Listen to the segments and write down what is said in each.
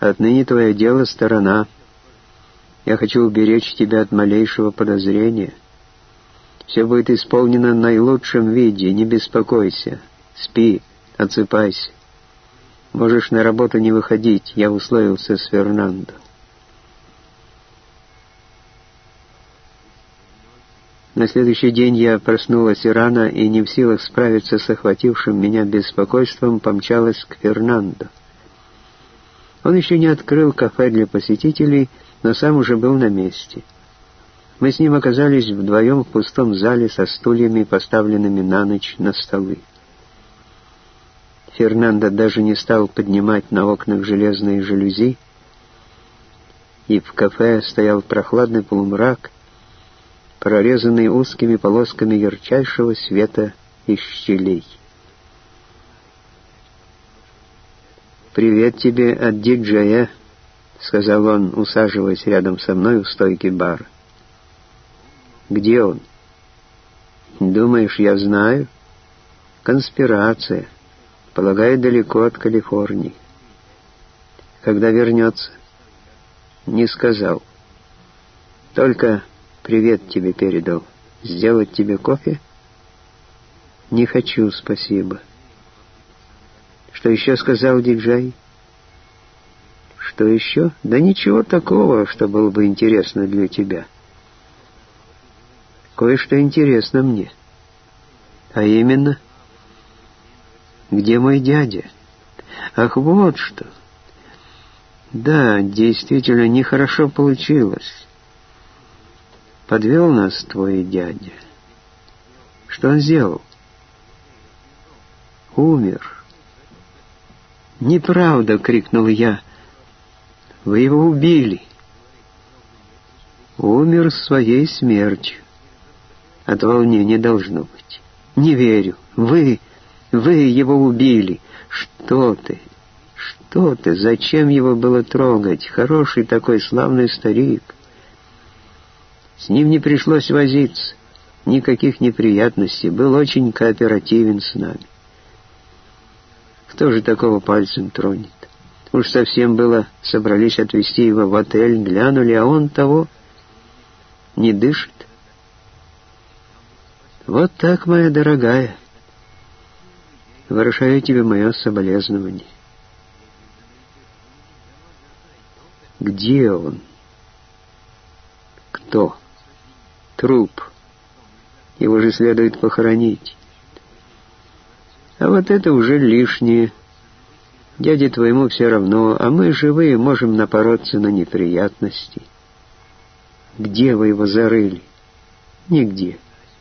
Отныне твое дело сторона. Я хочу уберечь тебя от малейшего подозрения. Все будет исполнено в наилучшем виде, не беспокойся. Спи, отсыпайся. Можешь на работу не выходить, я условился с Фернандо. На следующий день я проснулась рано и, не в силах справиться с охватившим меня беспокойством, помчалась к Фернандо. Он еще не открыл кафе для посетителей, но сам уже был на месте. Мы с ним оказались вдвоем в пустом зале со стульями, поставленными на ночь на столы. Фернандо даже не стал поднимать на окнах железные жалюзи, и в кафе стоял прохладный полумрак, прорезанный узкими полосками ярчайшего света из щелей. «Привет тебе от диджея», — сказал он, усаживаясь рядом со мной у стойки бара. «Где он?» «Думаешь, я знаю?» «Конспирация. Полагаю, далеко от Калифорнии». «Когда вернется?» «Не сказал. Только привет тебе передал. Сделать тебе кофе?» «Не хочу, спасибо». «Что еще сказал диджей?» «Что еще? Да ничего такого, что было бы интересно для тебя». «Кое-что интересно мне». «А именно?» «Где мой дядя?» «Ах, вот что!» «Да, действительно, нехорошо получилось. Подвел нас твой дядя. Что он сделал?» «Умер». «Неправда!» — крикнул я. «Вы его убили!» «Умер своей смертью. От волнения должно быть. Не верю. Вы его убили. Что ты? Что ты? Зачем его было трогать? Хороший такой славный старик. С ним не пришлось возиться. Никаких неприятностей. Был очень кооперативен с нами. Кто же такого пальцем тронет? Уж совсем было собрались отвезти его в отель, глянули, а он того не дышит. Вот так, моя дорогая. Выражаю тебе мое соболезнование. Где он? Кто? Труп. Его же следует похоронить. А вот это уже лишнее. Дяде твоему все равно, а мы, живые, можем напороться на неприятности. Где вы его зарыли? Нигде.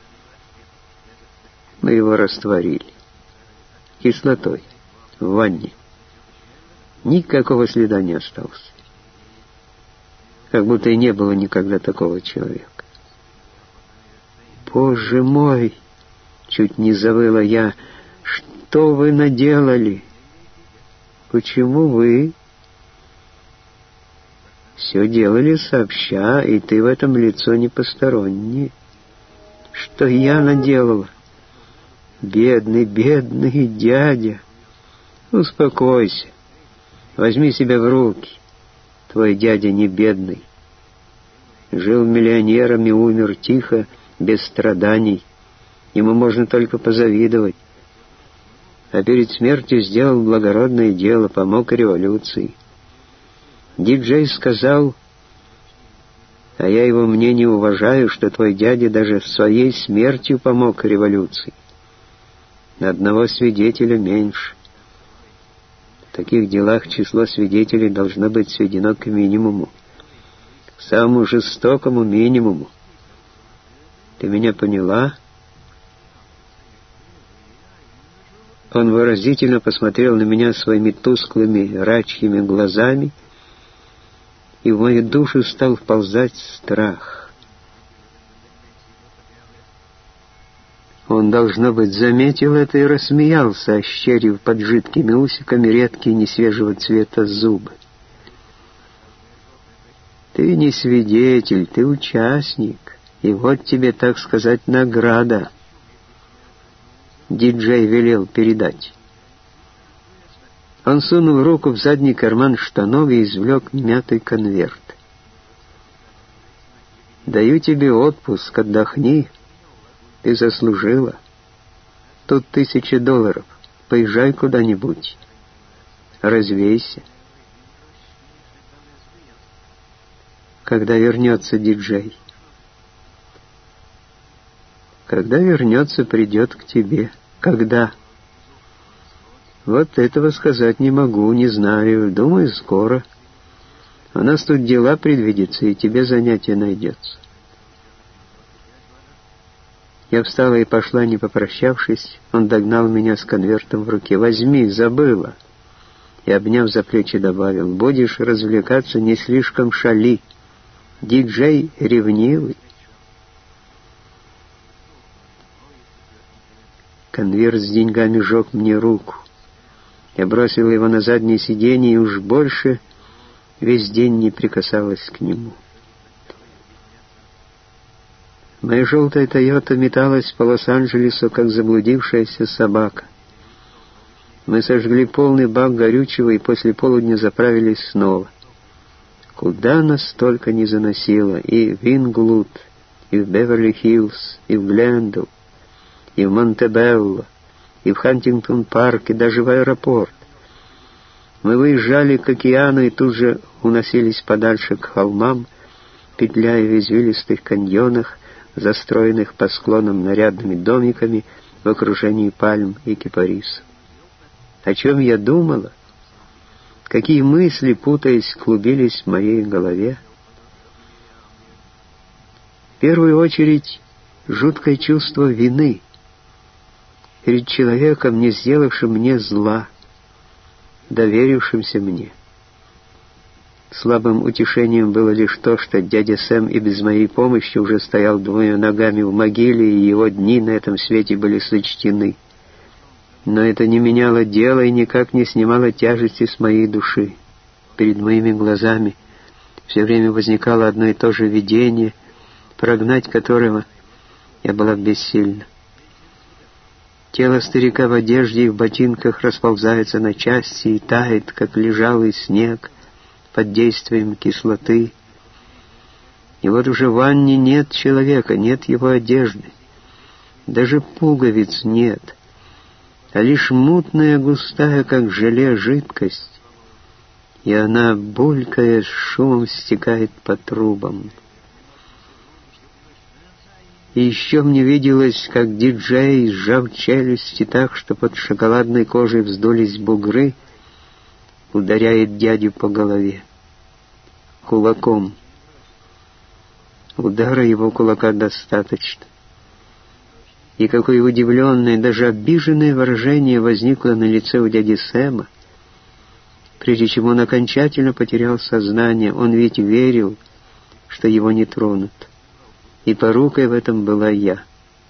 Мы его растворили. Кислотой. В ванне. Никакого следа не осталось. Как будто и не было никогда такого человека. Боже мой! Чуть не завыла я. Что вы наделали? Почему вы? Все делали сообща, и ты в этом лицо не посторонний. Что я наделала? Бедный, бедный дядя. Успокойся. Возьми себя в руки. Твой дядя не бедный. Жил миллионером и умер тихо, без страданий. Ему можно только позавидовать. А перед смертью сделал благородное дело, помог революции. Диджей сказал, а я его мнение уважаю, что твой дядя даже своей смертью помог революции. На одного свидетеля меньше. В таких делах число свидетелей должно быть сведено к минимуму, к самому жестокому минимуму. Ты меня поняла? Он выразительно посмотрел на меня своими тусклыми рачьими глазами, и в мою душу стал вползать страх. Он, должно быть, заметил это и рассмеялся, ощерив под жидкими усиками редкие несвежего цвета зубы. «Ты не свидетель, ты участник, и вот тебе, так сказать, награда». Диджей велел передать. Он сунул руку в задний карман штанов и извлек мятый конверт. «Даю тебе отпуск, отдохни. Ты заслужила. Тут $1000. Поезжай куда-нибудь. Развейся. Когда вернется диджей?» «Когда вернется, придет к тебе». «Когда?» «Вот этого сказать не могу, не знаю. Думаю, скоро. У нас тут дела предвидятся, и тебе занятие найдется». Я встала и пошла, не попрощавшись. Он догнал меня с конвертом в руке. «Возьми, забыла». И, обняв за плечи, добавил: «Будешь развлекаться, не слишком шали. Диджей ревнивый». Конверт с деньгами жег мне руку. Я бросила его на заднее сиденье и уж больше весь день не прикасалась к нему. Моя желтая «Тойота» металась по Лос-Анджелесу, как заблудившаяся собака. Мы сожгли полный бак горючего и после полудня заправились снова. Куда нас только не заносило: и в Инглвуд, и в Беверли-Хиллз, и в Глендал, и в Монтебелло, и в Хантингтон-парк, и даже в аэропорт. Мы выезжали к океану и тут же уносились подальше к холмам, петляя в извилистых каньонах, застроенных по склонам нарядными домиками в окружении пальм и кипарисов. О чем я думала? Какие мысли, путаясь, клубились в моей голове? В первую очередь, жуткое чувство вины перед человеком, не сделавшим мне зла, доверившимся мне. Слабым утешением было лишь то, что дядя Сэм и без моей помощи уже стоял 2 ногами в могиле, и его дни на этом свете были сочтены. Но это не меняло дела и никак не снимало тяжести с моей души. Перед моими глазами все время возникало одно и то же видение, прогнать которого я была бессильна. Тело старика в одежде и в ботинках расползается на части и тает, как лежалый снег, под действием кислоты. И вот уже в ванне нет человека, нет его одежды. Даже пуговиц нет, а лишь мутная, густая, как желе, жидкость. И она, булькая, с шумом стекает по трубам. И еще мне виделось, как диджей, сжав челюсти так, что под шоколадной кожей вздулись бугры, ударяет дядю по голове кулаком. Удара его кулака достаточно. И какое удивленное, даже обиженное выражение возникло на лице у дяди Сэма, прежде чем он окончательно потерял сознание. Он ведь верил, что его не тронут. И порукой в этом была я.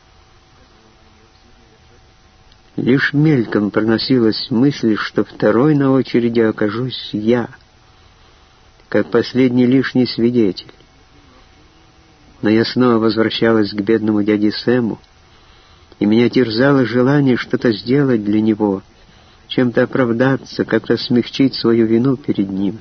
Лишь мельком проносилась мысль, что второй на очереди окажусь я, как последний лишний свидетель. Но я снова возвращалась к бедному дяде Сэму, и меня терзало желание что-то сделать для него, чем-то оправдаться, как-то смягчить свою вину перед ним.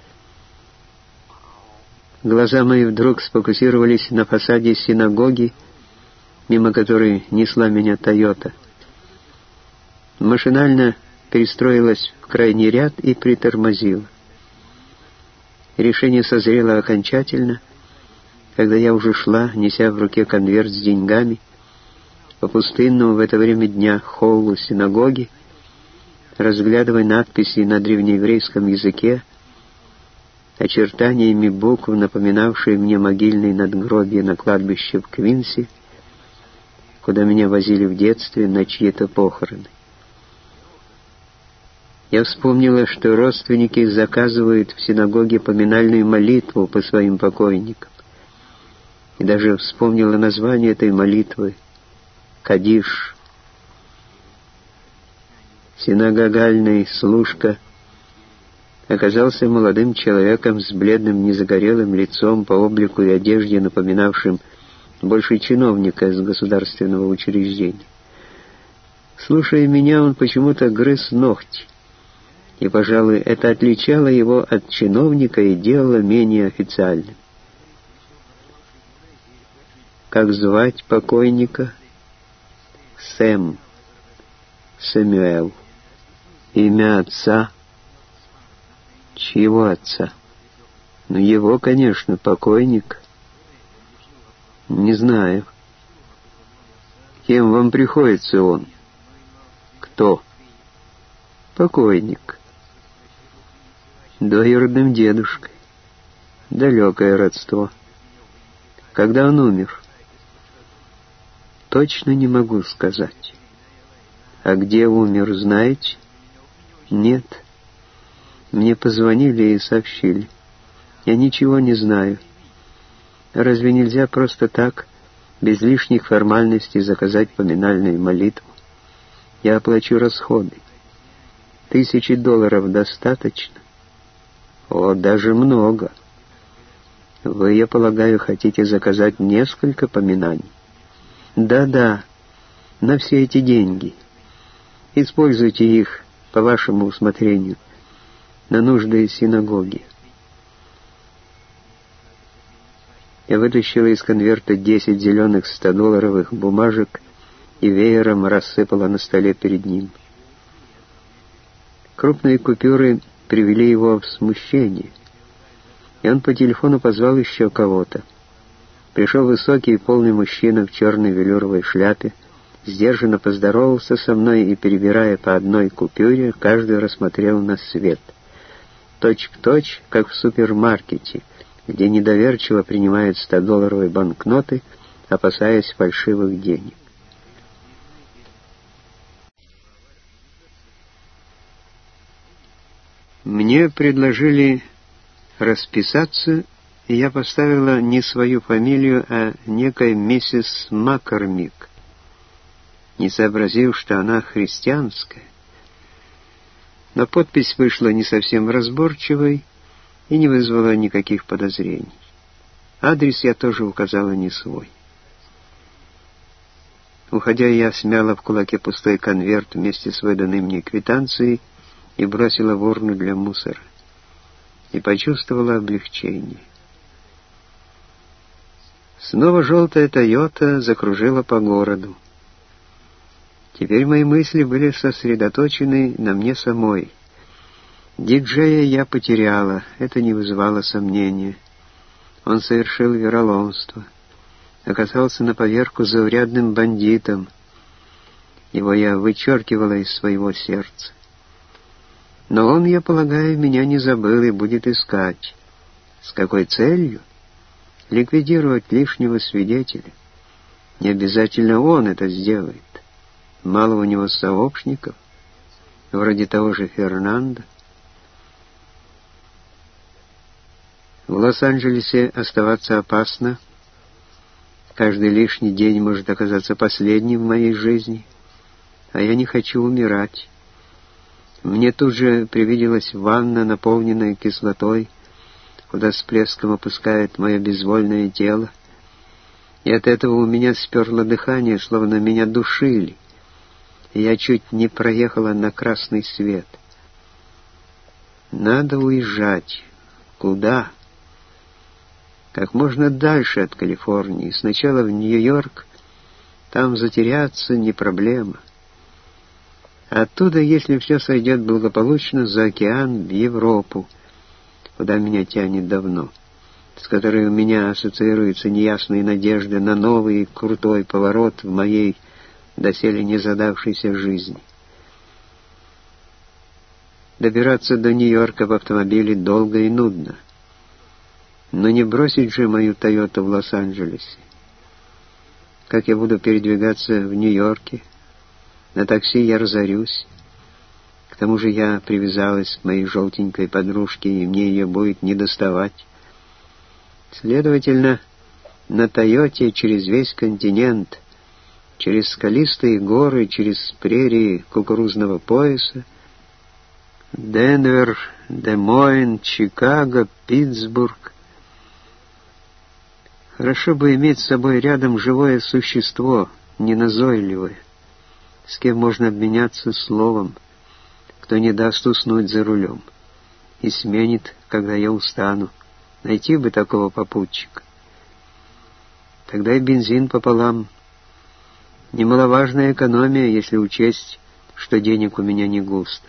Глаза мои вдруг сфокусировались на фасаде синагоги, мимо которой несла меня «Тойота». Машинально перестроилась в крайний ряд и притормозила. Решение созрело окончательно, когда я уже шла, неся в руке конверт с деньгами, по пустынному в это время дня холлу синагоги, разглядывая надписи на древнееврейском языке, очертаниями букв, напоминавшие мне могильные надгробия на кладбище в Квинси, куда меня возили в детстве на чьи-то похороны. Я вспомнила, что родственники заказывают в синагоге поминальную молитву по своим покойникам, и даже вспомнила название этой молитвы — «Кадиш». Синагогальный служка оказался молодым человеком с бледным незагорелым лицом, по облику и одежде напоминавшим больше чиновника из государственного учреждения. Слушая меня, он почему-то грыз ногти, и, пожалуй, это отличало его от чиновника и делало менее официальным. Как звать покойника? Сэм. Сэмюэл. Имя отца? Чьего отца? Ну, его, конечно, покойник. Не знаю. Кем вам приходится он? Кто? Покойник. Двоюродным дедушкой. Далекое родство. Когда он умер? Точно не могу сказать. А где умер, знаете? Нет. Мне позвонили и сообщили. Я ничего не знаю. Разве нельзя просто так, без лишних формальностей, заказать поминальную молитву? Я оплачу расходы. $1000 достаточно? О, даже много. Вы, я полагаю, хотите заказать несколько поминаний? Да-да, на все эти деньги. Используйте их по вашему усмотрению на нужды синагоги. Я вытащила из конверта 10 зеленых 100-долларовых бумажек и веером рассыпала на столе перед ним. Крупные купюры привели его в смущение, и он по телефону позвал еще кого-то. Пришел высокий и полный мужчина в черной велюровой шляпе, сдержанно поздоровался со мной и, перебирая по одной купюре, каждый рассмотрел на свет. Точь-в-точь, как в супермаркете, где недоверчиво принимают 100-долларовые банкноты, опасаясь фальшивых денег. Мне предложили расписаться, и я поставила не свою фамилию, а некой миссис Маккормик, не сообразив, что она христианская. Но подпись вышла не совсем разборчивой и не вызвала никаких подозрений. Адрес я тоже указала не свой. Уходя, я смяла в кулаке пустой конверт вместе с выданной мне квитанцией и бросила в урну для мусора. И почувствовала облегчение. Снова желтая «Тойота» закружила по городу. Теперь мои мысли были сосредоточены на мне самой. Диджея я потеряла, это не вызывало сомнения. Он совершил вероломство, оказался на поверку заурядным бандитом. Его я вычеркивала из своего сердца. Но он, я полагаю, меня не забыл и будет искать. С какой целью? Ликвидировать лишнего свидетеля. Не обязательно он это сделает. Мало у него сообщников, вроде того же Фернандо. В Лос-Анджелесе оставаться опасно. Каждый лишний день может оказаться последним в моей жизни, а я не хочу умирать. Мне тут же привиделась ванна, наполненная кислотой, куда с плеском опускает мое безвольное тело, и от этого у меня сперло дыхание, словно меня душили, и я чуть не проехала на красный свет. Надо уезжать. Куда? Как можно дальше от Калифорнии. Сначала в Нью-Йорк, там затеряться не проблема. Оттуда, если все сойдет благополучно, за океан в Европу, куда меня тянет давно, с которой у меня ассоциируются неясные надежды на новый и крутой поворот в моей доселе не задавшейся жизни. Добираться до Нью-Йорка в автомобиле долго и нудно. Но не бросить же мою «Тойоту» в Лос-Анджелесе. Как я буду передвигаться в Нью-Йорке? На такси я разорюсь. К тому же я привязалась к моей желтенькой подружке, и мне ее будет недоставать. Следовательно, на «Тойоте» через весь континент, через скалистые горы, через прерии кукурузного пояса, Денвер, Де-Мойн, Чикаго, Питтсбург. Хорошо бы иметь с собой рядом живое существо, неназойливое, с кем можно обменяться словом, кто не даст уснуть за рулем и сменит, когда я устану. Найти бы такого попутчика. Тогда и бензин пополам. Немаловажная экономия, если учесть, что денег у меня не густо.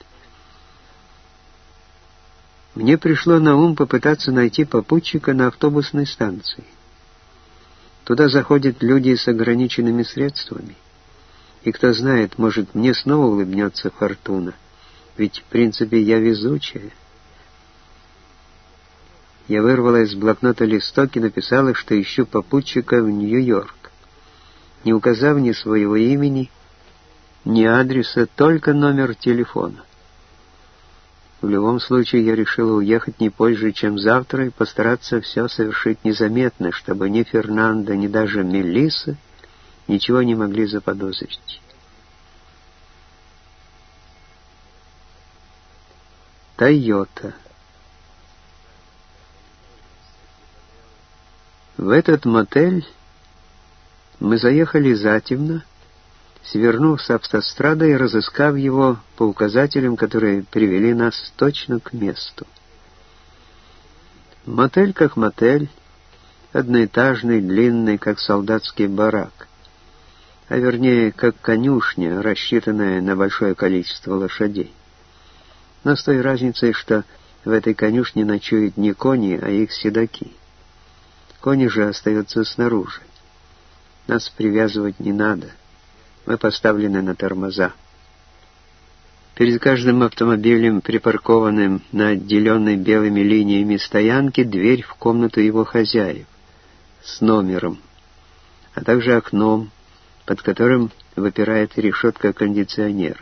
Мне пришло на ум попытаться найти попутчика на автобусной станции. Туда заходят люди с ограниченными средствами. И кто знает, может, мне снова улыбнется фортуна. Ведь, в принципе, я везучая. Я вырвала из блокнота листок и написала, что ищу попутчика в Нью-Йорк, не указав ни своего имени, ни адреса, только номер телефона. В любом случае, я решила уехать не позже, чем завтра, и постараться все совершить незаметно, чтобы ни Фернандо, ни даже Мелисса ничего не могли заподозрить. Тойота. В этот мотель мы заехали затемно, свернув с автострады и разыскав его по указателям, которые привели нас точно к месту. Мотель как мотель, одноэтажный, длинный, как солдатский барак, а вернее, как конюшня, рассчитанная на большое количество лошадей. Но с той разницей, что в этой конюшне ночуют не кони, а их седаки. Кони же остаются снаружи. Нас привязывать не надо. Мы поставлены на тормоза. Перед каждым автомобилем, припаркованным на отделенной белыми линиями стоянке, дверь в комнату его хозяев с номером, а также окном, под которым выпирает решетка кондиционера.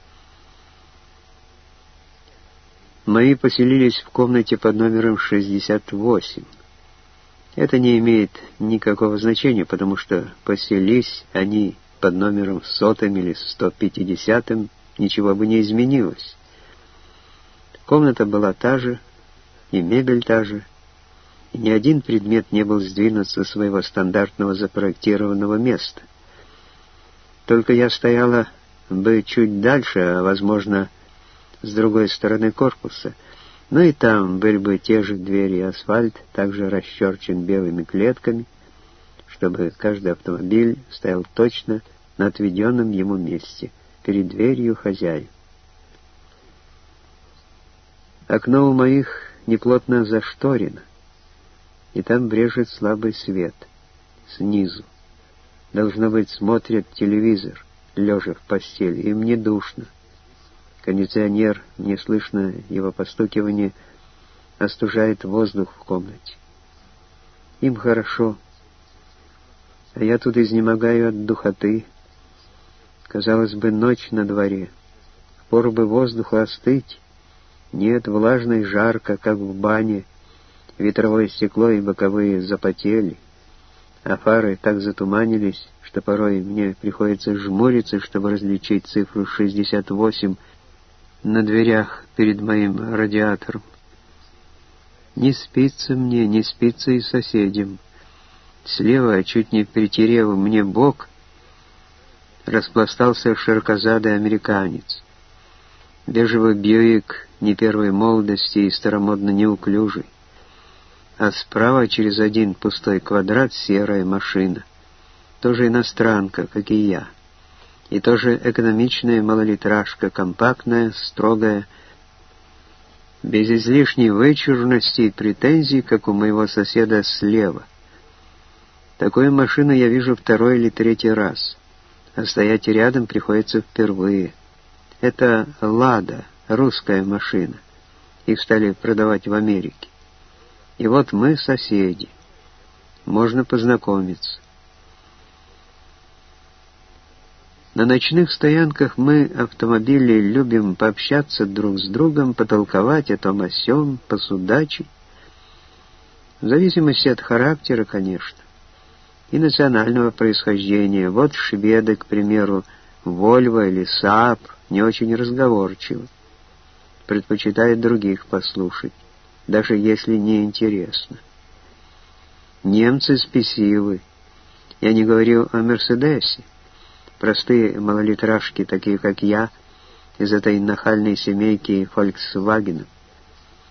Мои поселились в комнате под номером 68. Это не имеет никакого значения, потому что поселись они под номером 100 или 150, ничего бы не изменилось. Комната была та же, и мебель та же, и ни один предмет не был сдвинут со своего стандартного запроектированного места. Только я стояла бы чуть дальше, а, возможно, с другой стороны корпуса, но и там были бы те же двери, и асфальт также расчерчен белыми клетками, чтобы каждый автомобиль стоял точно на отведенном ему месте, перед дверью хозяев. Окно у моих неплотно зашторено, и там брежет слабый свет. Снизу. Должно быть, смотрят телевизор, лежа в постели. Им не душно. Кондиционер, не слышно его постукивание, остужает воздух в комнате. Им хорошо, а я тут изнемогаю от духоты. Казалось бы, ночь на дворе. Впору бы воздуху остыть. Нет, влажно и жарко, как в бане. Ветровое стекло и боковые запотели, а фары так затуманились, что порой мне приходится жмуриться, чтобы различить цифру 68 на дверях перед моим радиатором. Не спится мне, не спится и соседям. Слева, чуть не притерев мне бок, распластался широкозадый американец. Бежевый Бьюик не первой молодости и старомодно неуклюжий. А справа через один пустой квадрат серая машина. Тоже иностранка, как и я. И тоже экономичная малолитражка, компактная, строгая, без излишней вычурности и претензий, как у моего соседа слева. Такую машину я вижу второй или третий раз, а стоять рядом приходится впервые. Это «Лада», русская машина. Их стали продавать в Америке. И вот мы соседи. Можно познакомиться. На ночных стоянках мы, автомобили, любим пообщаться друг с другом, потолковать о том о сём, посудачить. В зависимости от характера, конечно, и национального происхождения. Вот шведы, к примеру, Вольво или Saab не очень разговорчивы, предпочитают других послушать, даже если не интересно. Немцы спесивы. Я не говорю о Мерседесе. Простые малолитражки, такие как я, из этой нахальной семейки Volkswagen.